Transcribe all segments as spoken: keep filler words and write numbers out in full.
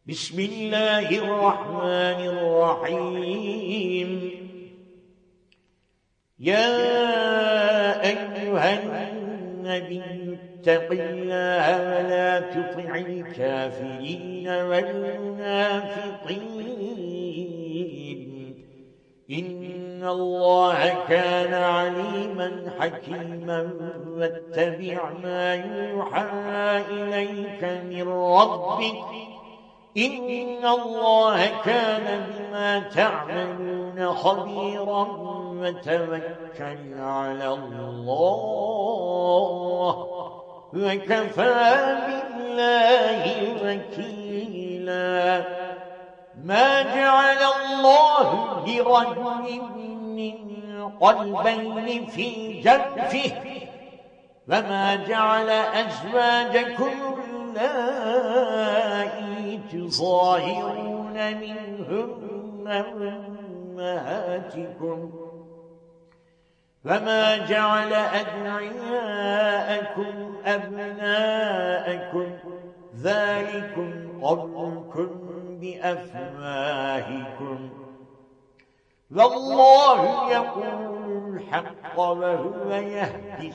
بسم الله الرحمن الرحيم. يا أيها النبي اتق الله ولا تطع الكافرين والمنافقين إن الله كان عليما حكيما واتبع ما يوحى إليك من ربك إن الله كان بما تعملون خبيرا وتوكل على الله وكفى بالله وكيلا. ما جعل الله لرجل من قلبين في جوفه وما جعل أزواجكم اللائي تظاهرون منهن أمهاتكم وما جعل أدعياءكم أبناءكم ذلكم قولكم بأفواهكم والله يقول الحق وهو يهدي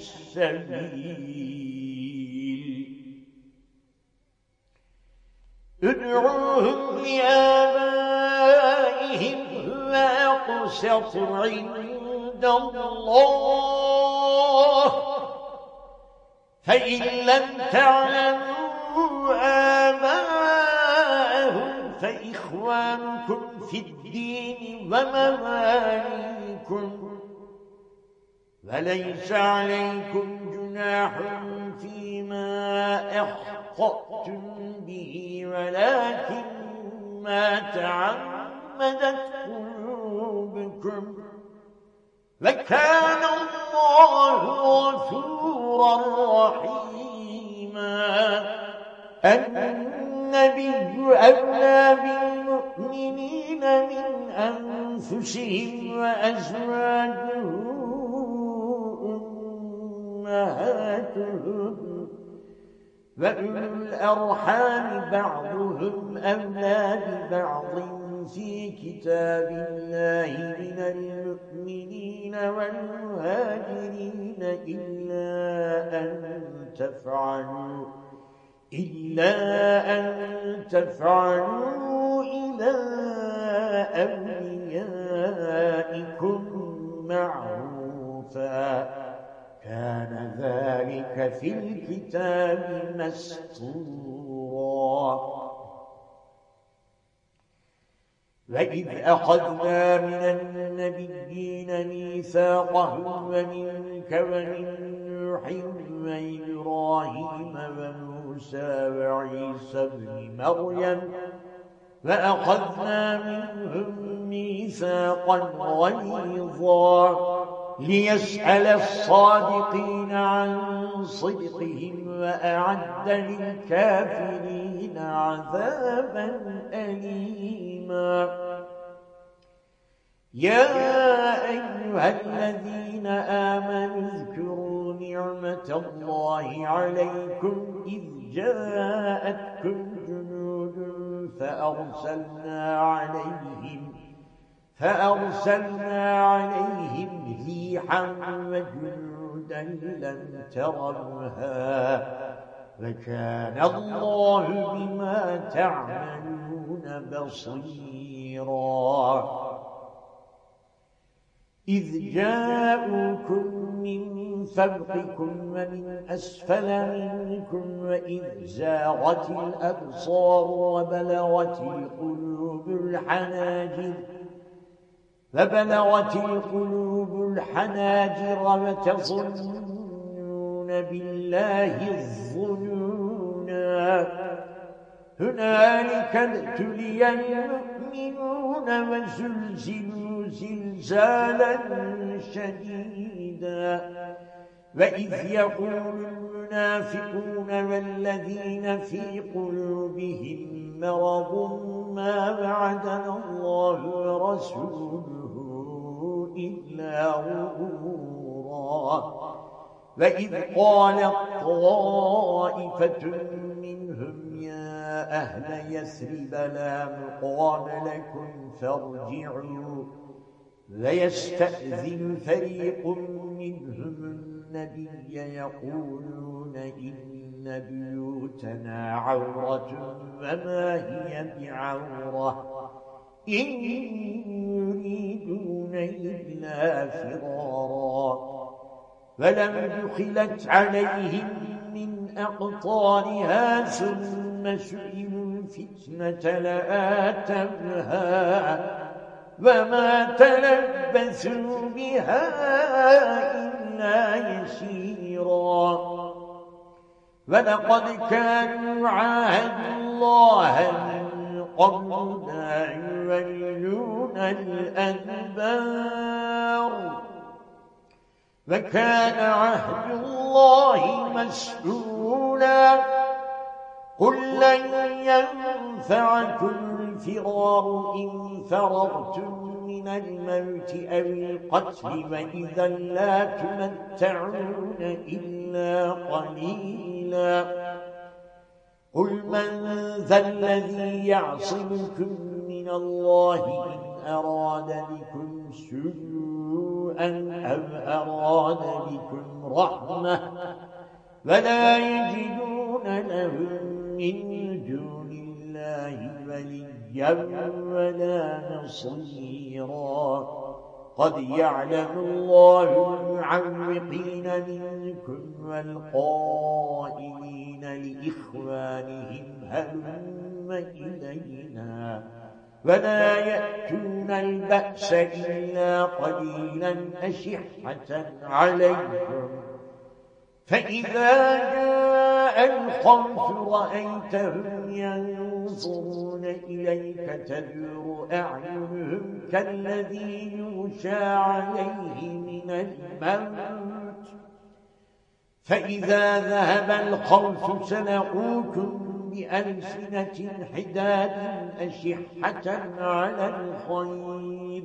السبيل. ادعوهم لآبائهم هو أقسط عند الله فإن لم تعلموا آباءهم فإخوانكم في الدين ومواليكم وليس عليكم جناح فيما أخطأتم به ولكن ما تعمدت قلوبكم وكان الله غفورا رحيما. النبي أولى بالمؤمنين من أنفسهم وأزواجه أمهاتهم وأولو الأرحام بعضهم أولى ببعض في كتاب الله من المؤمنين والمهاجرين إلا أن تفعلوا إلا أن تفعلوا إلى أوليائكم معروفا كان ذلك في الكتاب مسطورا. وإذ أخذنا من النبيين ميثاقهم ومنك ومن نوح وإبراهيم وموسى وعيسى ابن مريم وأخذنا منهم ميثاقا غليظا ليسأل الصادقين عن صدقهم وأعد للكافرين عذابا أليما. يا أيها الذين آمنوا اذكروا نعمة الله عليكم إذ جاءتكم جنود فأرسلنا عليهم فأرسلنا عليهم ريحا وجنودا لم تروها وكان الله بما تعملون بصيرا. إذ جاءوكم من فوقكم ومن أسفل منكم وإذ زاغت الأبصار وبلغت القلوب الحناجر فبلغت القلوب الحناجر وتظنون بالله الظنونا هنالك ابتلي المؤمنون وزلزلوا زلزالا شديدا. وإذ يقول المنافقون والذين في قلوبهم مرض ما وعدنا الله ورسوله إلا غرورا. وإذ قالت طائفة منهم يا أهل يثرب لا مقام لكم فارجعوا ويستأذن فريق منهم النبي يقولون إن بيوتنا عورة وما هي بعورة إن يريدون إلا فرارا فلم دخلت عليهم من أقطارها ثم سئلوا الفتنة لآتوها وما تلبثوا بها إلا يسيرا ولقد كانوا عاهدوا الله من قبل لا يولون الأدبار وكان عهد الله مسؤولا قل لن ينفعكم الفرار إن فررتم من الموت أو القتل وإذا لا تمتعون إلا قليلا قل من ذا الذي يعصمكم من الله إن أراد بكم سوءا أو أراد بكم رحمة ولا يجدون لهم من دون الله وليا ولا نصيرا قد يعلم الله المعوقين منكم والقائلين لإخوانهم هلم إلينا ولا يأتون البأس إلا قليلا أشحة عليكم فإذا جاء الخوف رأيتهم ينظرون إليك تدور أعينهم كالذي يغشى عليه من الموت فإذا ذهب الخوف سلقوكم بألسنة حداد أشحة على الخير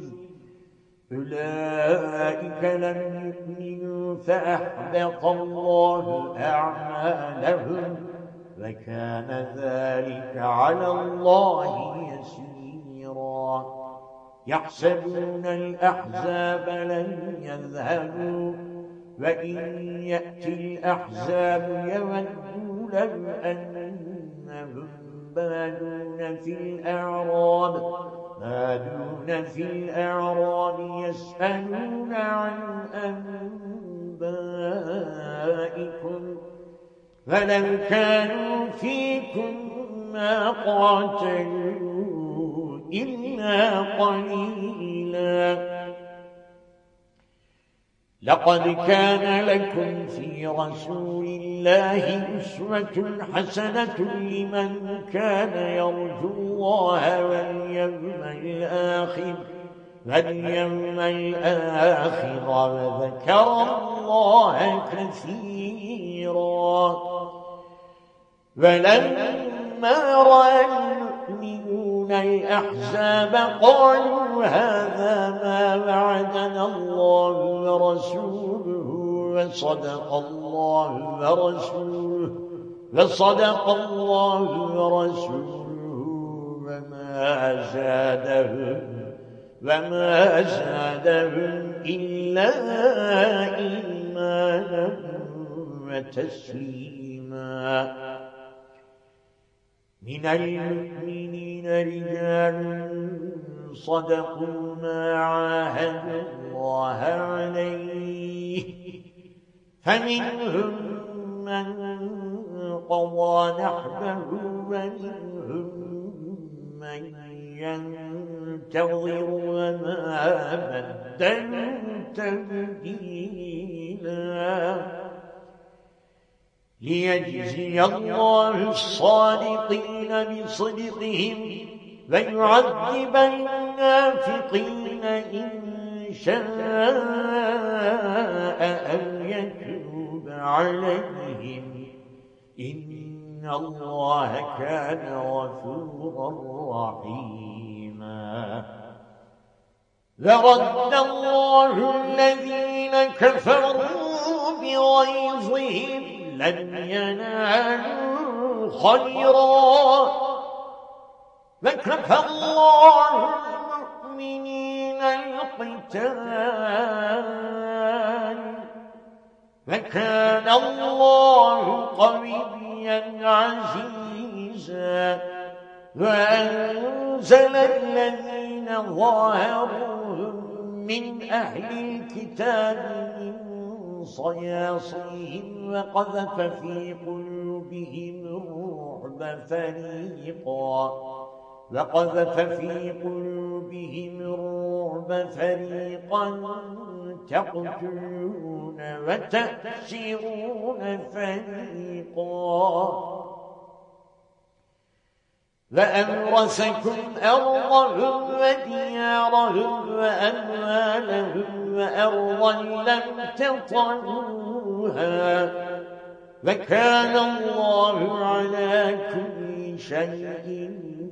أولئك لم يؤمنوا فأحبط الله أعمالهم وكان ذلك على الله يسيرا يحسبون الأحزاب لن يذهبوا وإن يأتي الأحزاب يودوا لو أنهم بادون في الأعراب بادون في الأعراب يسألون عن أنبائكم فلو كانوا فيكم ما قاتلوا إلا قليلا لقد كان لكم في رسول الله أسوة حسنة لمن كان يرجو الله واليوم الآخر واليوم الآخر وذكر الله كثيرا ولما رأى المؤمنون الأحزاب قالوا هذا ما وعدنا الله ورسوله وصدق الله ورسوله وصدق الله ورسوله وما زادهم وما زادهم إلا إيمانا وتسليما من المؤمنين رجال صدقوا ما عاهدوا الله عليه فمنهم من قضى نحبه ومنهم من ينتظر وما بدلوا تبديلا ليجزي الله الصادقين بصدقهم ويعذب النافقين إن شاء أو يتوب عليهم إن الله كان غفورا رحيما ورد الله الذين كفروا بغيظهم لن ينالوا خيرا وكفى الله المؤمنين القتال وكان الله قويا عزيزا وأنزل الذين ظاهروهم من أهل الكتاب من صياصيهم وقذف في قلوبهم الرعب فريقا وقذف في قلوبهم الرعب فريقا تقتلون وتأسرون فريقا وأورثكم أرضهم وديارهم وأموالهم وأرضا لم تطئوها وكان الله على كل شيء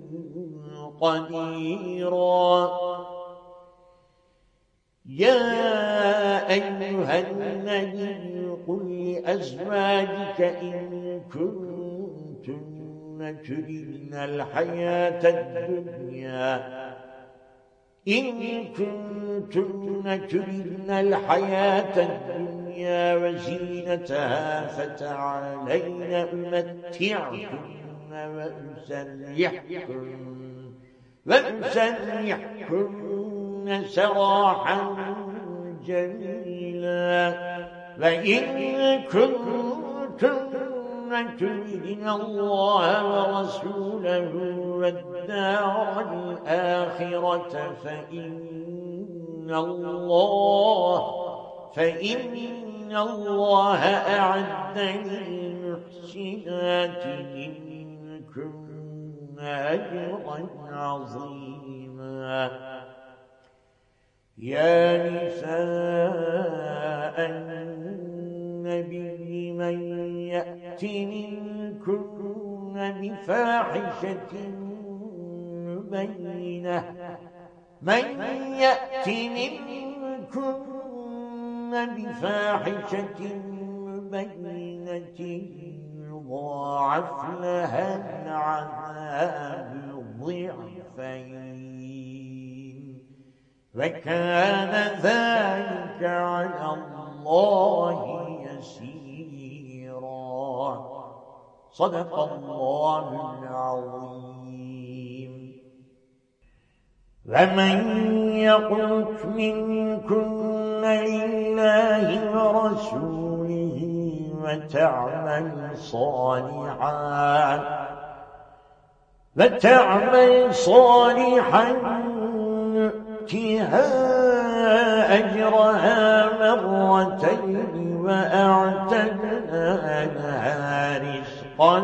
قديرا يا أيها النبي قل لأزواجك إن كنتن تردن الحياة الدنيا إن كنتن تردن الحياة الدنيا وزينتها فتعالين أمتعكن وأسرحكن وأسرحكن سراحا جميلا وإن كنتن تردن الله ورسوله والدار الآخرة فإن الله فإن الله أعد للمحسنات منكن أجرا عظيما يا نساء النبي من يأت منكن بفاحشة مبينة من يأت منكن بفاحشة مبينة يضاعف لها العذاب ضعفين وكان ذلك على الله يسيرا صدق الله العظيم ومن يقنت منكن لله ورسوله وتعمل صالحا وتعمل صالحا نؤتها أجرها مرتين وأعتدنا لها رزقا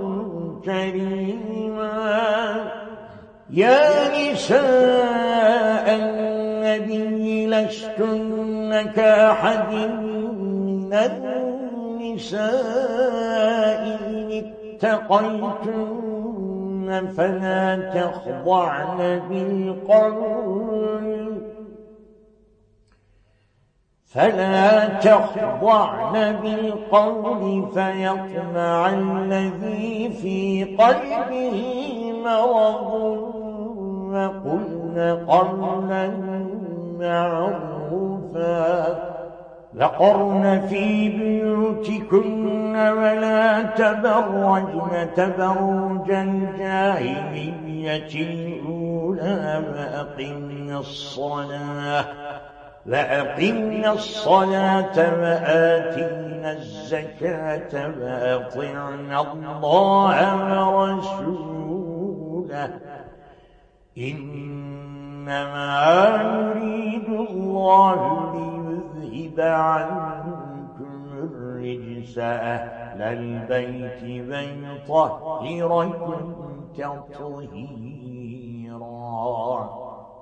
كريما يا نساء النبي لستن كأحد من النساء إن اتقيتن فلا تخضعن بالقول فلا تخضعن بالقول فيطمع الذي في قلبه مرض وقلن قولا معروفا وقرن في بيوتكن ولا تبرجن تبرج الجاهلية الأولى وأقمنا الصلاة وأقمنا الصلاة وآتينا الزكاة وأطعنا الله ورسوله إنما يريد الله ليذهب عنكم الرجس أهل البيت ويطهركم تطهيرا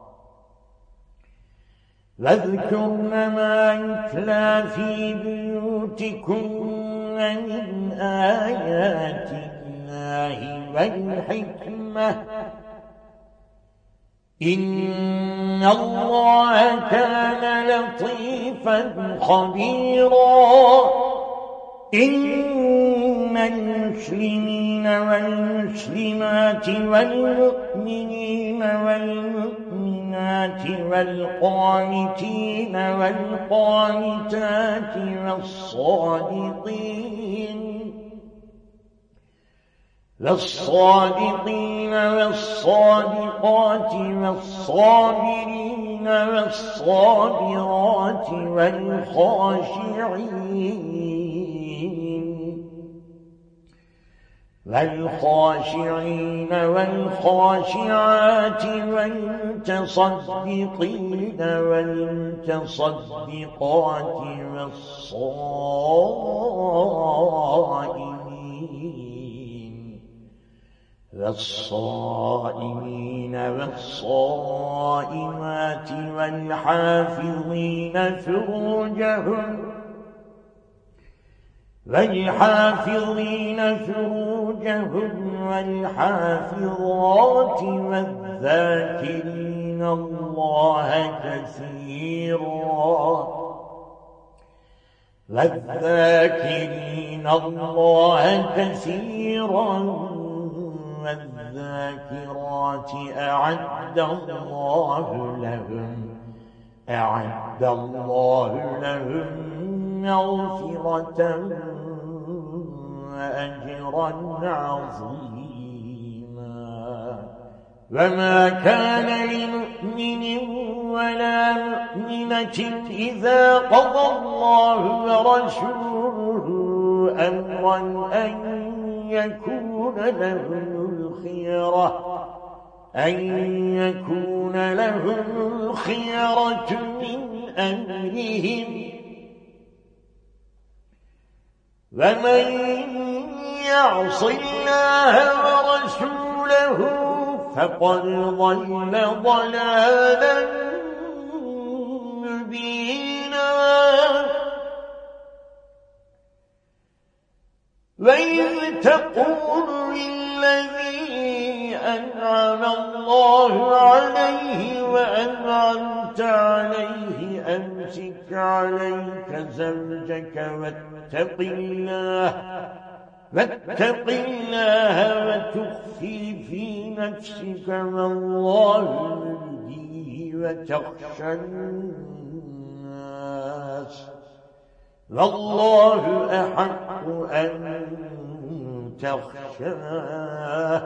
واذكرن ما يتلى في بيوتكن من آيات الله والحكمة إن الله كان لطيفا خبيرا إن المسلمين والمسلمات والمؤمنين والمؤمنات والقانتين والقانتات والصادقين والصادقين والصادقات والصابرين والصابرات والخاشعين والخاشعين والخاشعات والمتصدقين والمتصدقات والصائمين والصائمين والصائمات والحافظين فروجهم والحافظين فروجهم والحافظات والذاكرين الله كثيرا والذاكرين الله كثيرا والذاكرات أعد الله لهم أعد الله لهم مغفرة وأجرا عظيما وما كان لمؤمن ولا مؤمنة إذا قضى الله ورسوله أمرا أن يكون لهم الخيرة أن يكون لهم الخيرة من أمرهم ومن يعص الله ورسوله فقد ضل ضلالا مبينا وإذ تقول للذي أنعم الله عليه وأنعمت عليه أمسك عليك زوجك واتق الله واتق الله وتخفي في نفسك ما الله يبديه وتخشى الناس والله أحق أن تخشاه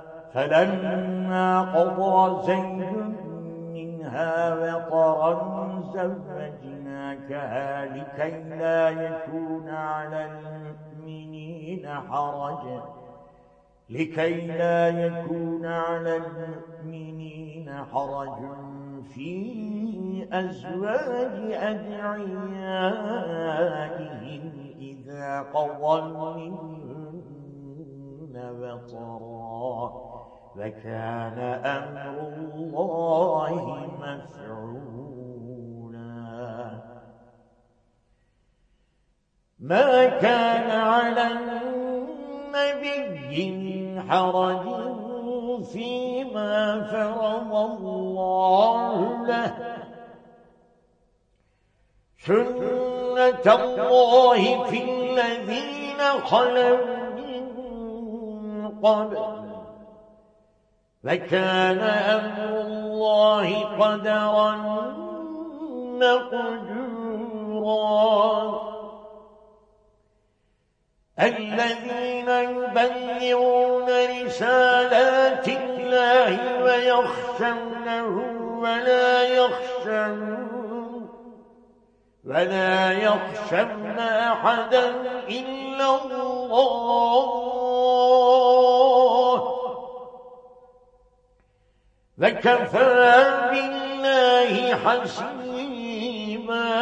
فلما قضى زيد منها وطرا زوجناكها لكي لا يكون على المؤمنين حرج لكي لا يكون على المؤمنين حرج في أزواج أدعيائهم إذا قضوا منهن وطرا وكان أمر الله مفعولا ما كان على النبي من حرج فيما فرض الله له سنة الله في الذين خلوا من قبل وكان أمر الله قدرا مقدورا الذين يبلغون رسالات الله ويخشونه ولا يخشون ولا يخشون أحدا إلا الله وكفى بالله حسيبا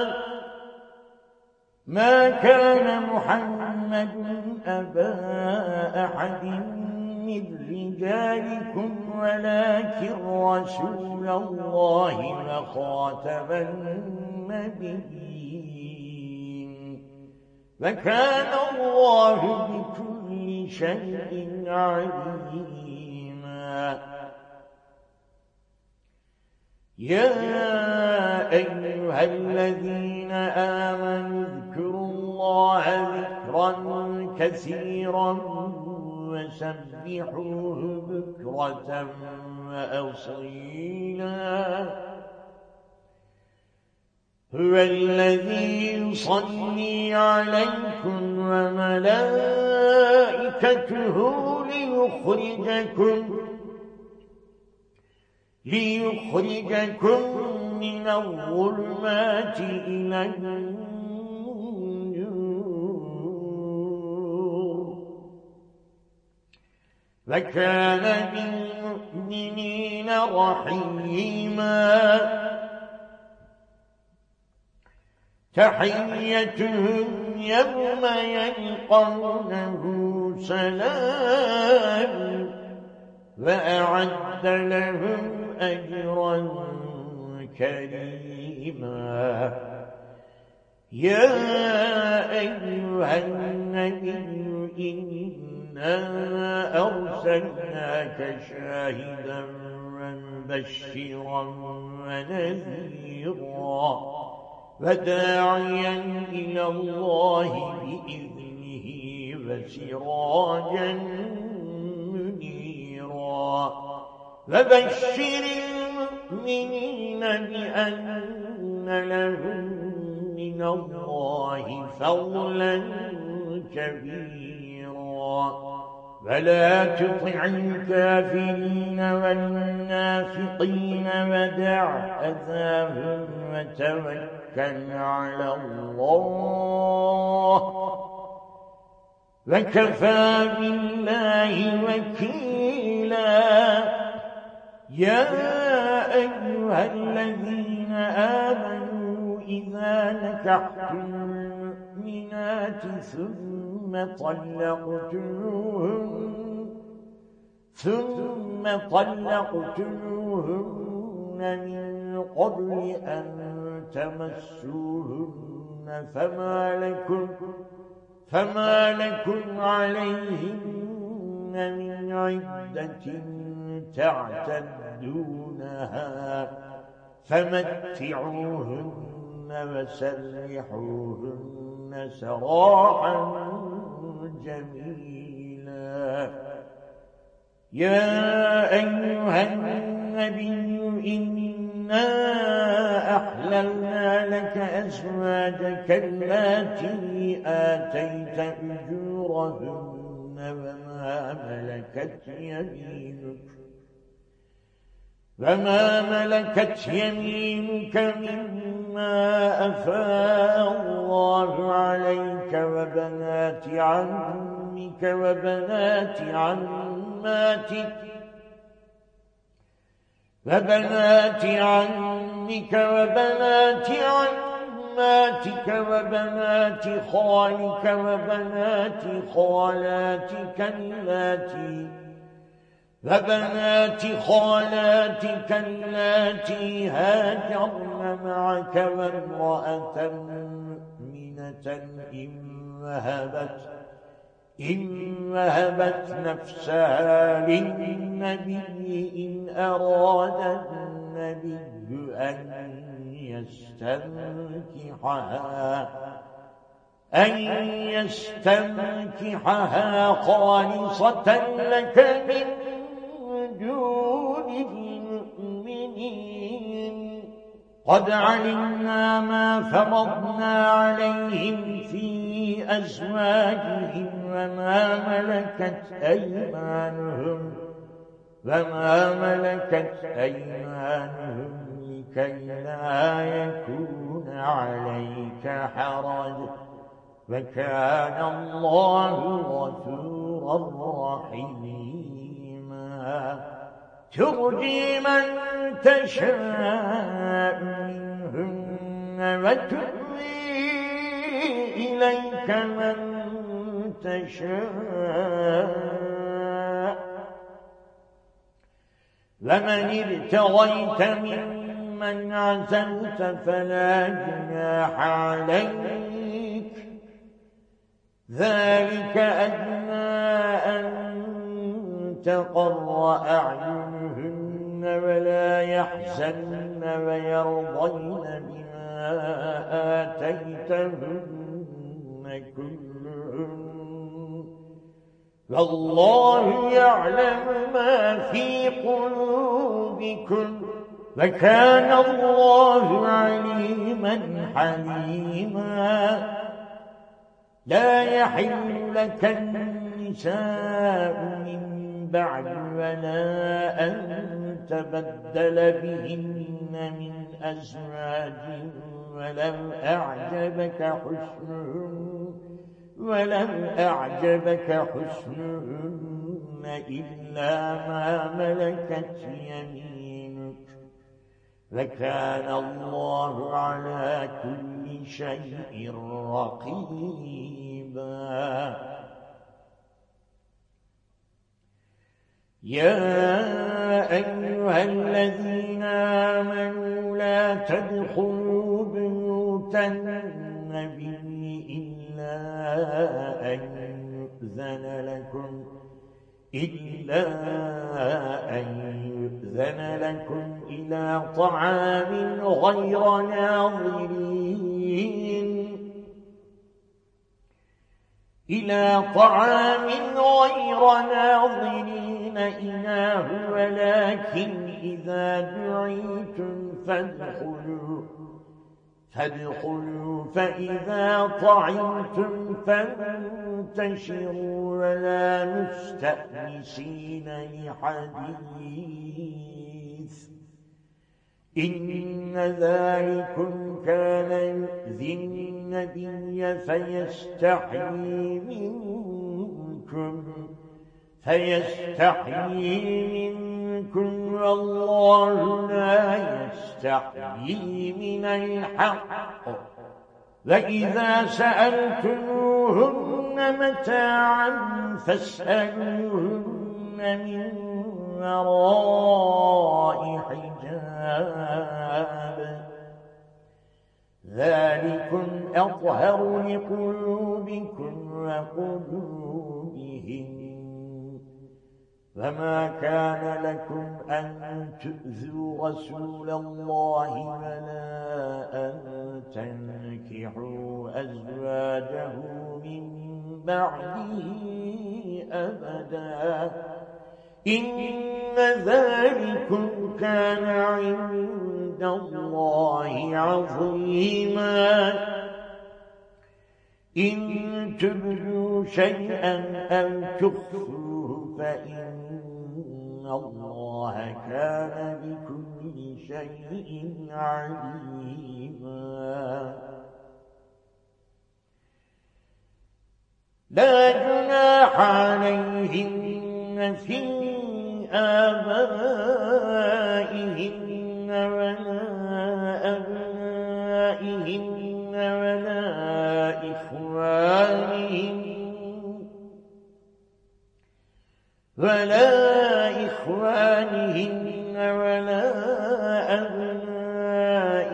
ما كان محمد أبا أحد من رجالكم ولكن رسول الله وخاتم النبيين وكان الله بكل شيء عليما يا أيها الذين آمنوا اذكروا الله ذكرا ذكرا كثيرا وسبحوه بكرة وأصيلا هو الذي يصلي عليكم وملائكته ليخرجكم ليخرجكم من الظلمات إلى النور وكان بالمؤمنين رحيما تحيتهم يوم يلقونه سلام وأعد لهم أجرا كريما يا أيها النبي إنا أرسلناك شاهدا ومبشرا ونذيرا وداعيا إلى الله بإذنه وسراجا منيرا وبشر المؤمنين بأن لهم من الله فضلا كبيرا ولا تطع الكافرين والمنافقين ودع أذاهم وتوكل على الله وكفى بالله وكيلا يا أيها الذين آمنوا إذا نكحتم المؤمنات ثم طلقتموهن ثم طلقتموهن من قبل أن تمسوهن فما لكم فما لكم عليهن من عدة تعتدونها فمتعوهن وسرحوهن سراحا جميلا يا أيها النبي إنا أحللنا لك أزواجك اللاتي آتيت أجورهن وما ملكت يمينك وما ملكت يمينك مما أفاء الله عليك وبنات عمك وبنات عماتك وبنات عمك وبنات عماتك وبنات خالك وبنات خالاتك اللاتي وبنات خالاتك اللاتي هاجرن معك وامرأة مؤمنة إن وهبت إن وهبت نفسها للنبي إن أراد النبي أن يستنكحها أن يستنكحها خالصة لك من دون المؤمنين قد علمنا ما فرضنا عليهم في أزواجهم وما ملكت أيمانهم وما ملكت أيمانهم لكي لا يكون عليك حرج وكان الله غفورا رحيما ترجي من تشاء منهن وتؤوي إليك من تشاء ومن ابتغيت ممن عزلت فلا جناح عليك ذلك أدنى أن تقر أعينهن ولا يحزن ويرضين بما آتيتهن كلهن والله يعلم ما في قلوبكم وكان الله عليما حليما لا يحل لك النساء من بعد ولا أن تبدل بهن من أزواج ولو أعجبك حسنهن ولو أعجبك حسنهن إلا ما ملكت يمينك وكان الله على كل شيء رقيبا يا أيها الذين آمنوا لا تدخلوا بيوت النبي إلا أن يؤذن لكم إلا أن يؤذن لكم إلى طعام غير ناظرين إلى طعام غير ناظرين إناه ولكن إذا دعيتم فادخلوا فادخلوا فإذا طعمتم فانتشروا ولا مستأنسين لحديث إن ذلكم كان يؤذي النبي فيستحيي منكم فيستحيي منكم والله لا يستحيي من الحق وإذا سألتموهن متاعا فاسألوهن من وراء حجاب ذلكم أطهر لقلوبكم وقلوبهم فما كان لكم أن تؤذوا رسول الله ولا أن تنكحوا أزواجه من بعده أبدا إن ذلكم كان عند الله عظيما إن تبدوا شيئا أو تخفوه فإن الله كان بكل شيء عليما لا جناح عليهن في آبائهن ولا أبنائهن ولا إخوانهن ولا إخوانهن ولا أبناء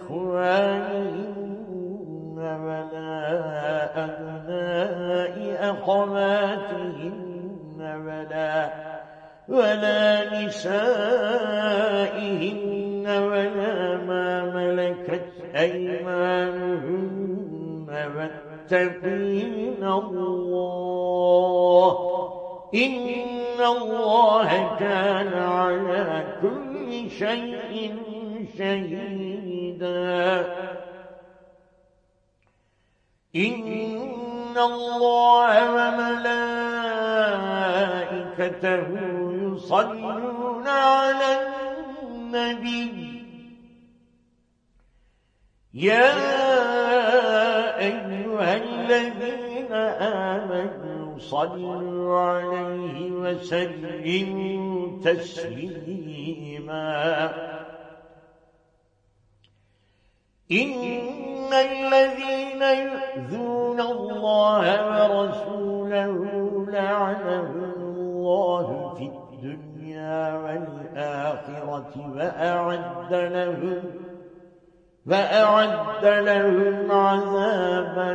إخوانهن ولا أبناء أخواتهن ولا ولا نسائهن ولا ما ملكت أيمانهن واتقين الله إن الله كان على كل شيء شهيدا إن الله وملائكته يصلون على النبي يا أيها الذين آمنوا صلوا عليه وسلموا تسليما إن الذين يؤذون الله ورسوله لعنهم الله في الدنيا والآخرة وأعد لهم وأعد لهم عذابا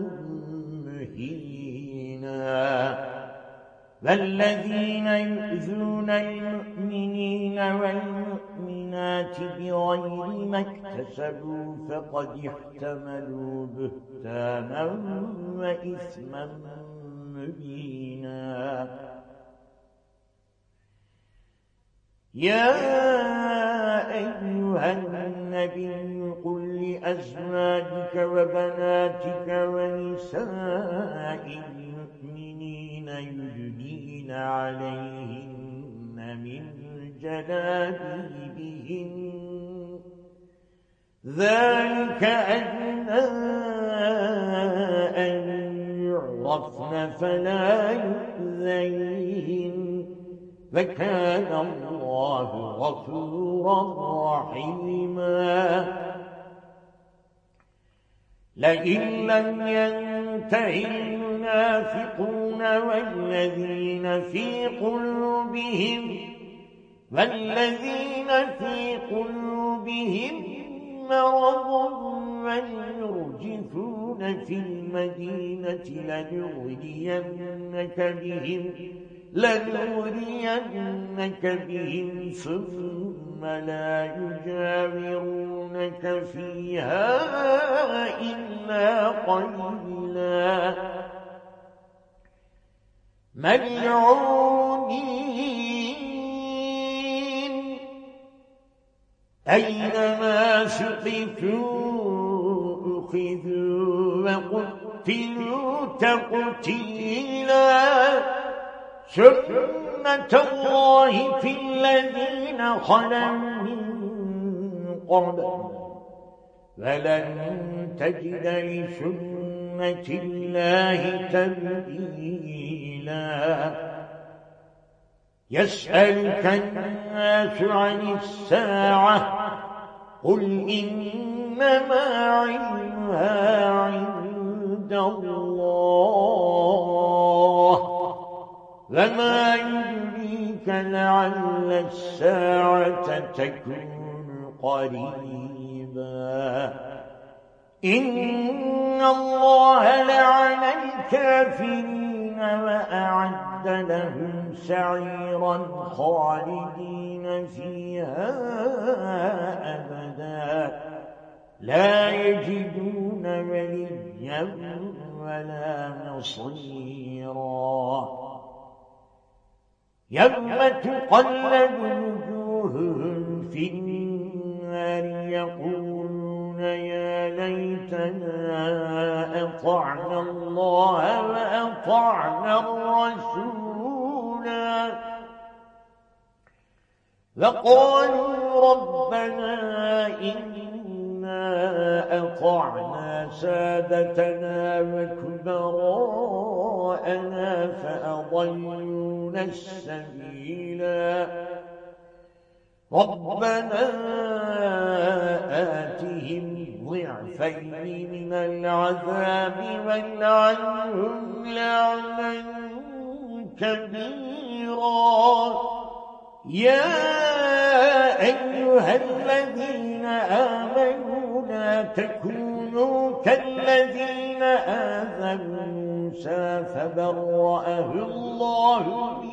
مهينا والذين يؤذون المؤمنين والمؤمنات البينات بغير ما اكتسبوا فقد احتملوا بهتانا وإثما مبينا يا أيها النبي قل لأزواجك وبناتك ونساء المؤمنين يدنين عليهن من جلابيبهن ذلك أدنى أن يعرفن فلا يؤذين وكان الله غفورا رحيما لئن لم ينتهي المنافقون والذين في قلوبهم والذين في قلوبهم مرض والمرجفون في المدينة لنغرينك بهم لنغرينك بهم ثم لا يجاورونك فيها إلا قليلا ملعونين أينما ثقفوا أخذوا وقتلوا تقتيلا سنة الله في الذين خلوا من قبل ولن تجد لسنة الله تبديلا يسألك الناس عن الساعة قل إنما علمها عند الله وما يدريك لعل الساعة تكون قريبا إن الله لعن الكافرين وأعد لهم سعيرا خالدين فيها أبدا لا يجدون وليا ولا نصيرا يوم تقلب وجوههم في النار يقولون يا ليتنا أطعنا الله وأطعنا الرسولا وقالوا ربنا إنا أطعنا سادتنا وكبراءنا فأضلونا السبيلا ربنا آتهم ضعفين من العذاب والعنهم لعنا كبيرا يا أيها الذين آمنوا لا تكونوا كالذين آذوا موسى فبرأه الله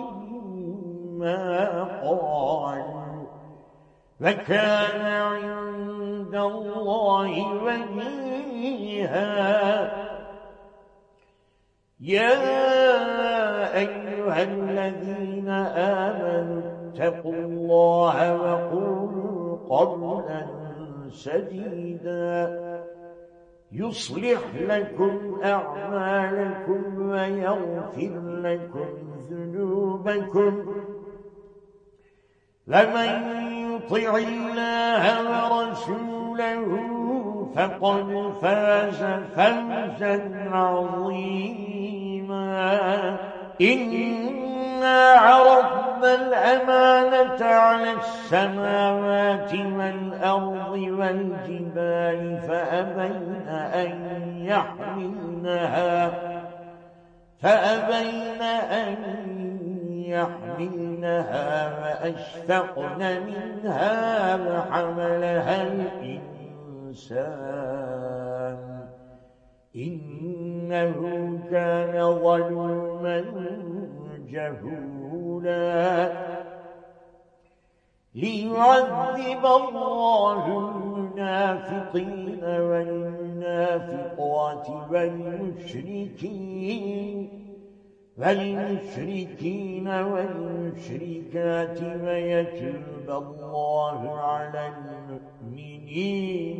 مما قالوا وكان عند الله وجيها يا أيها الذين آمنوا اتقوا الله وقولوا قولا سديدا يصلح لكم أعمالكم ويغفر لكم ذنوبكم ومن يطع الله ورسوله فقد فاز فوزا عظيما إنا عرضنا الأمانة على السماوات والأرض والجبال فأبين أن يحملنها فأبين أن يحملنها وأشفقن منها وحملها الإنسان إنه كان ظلوما جهولا ليعذب الله المنافقين والمنافقات والمشركين والمشركين والمشركات ويتوب الله على المؤمنين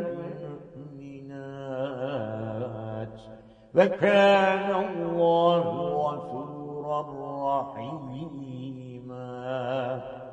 والمؤمنات وكان الله غفورا رحيما.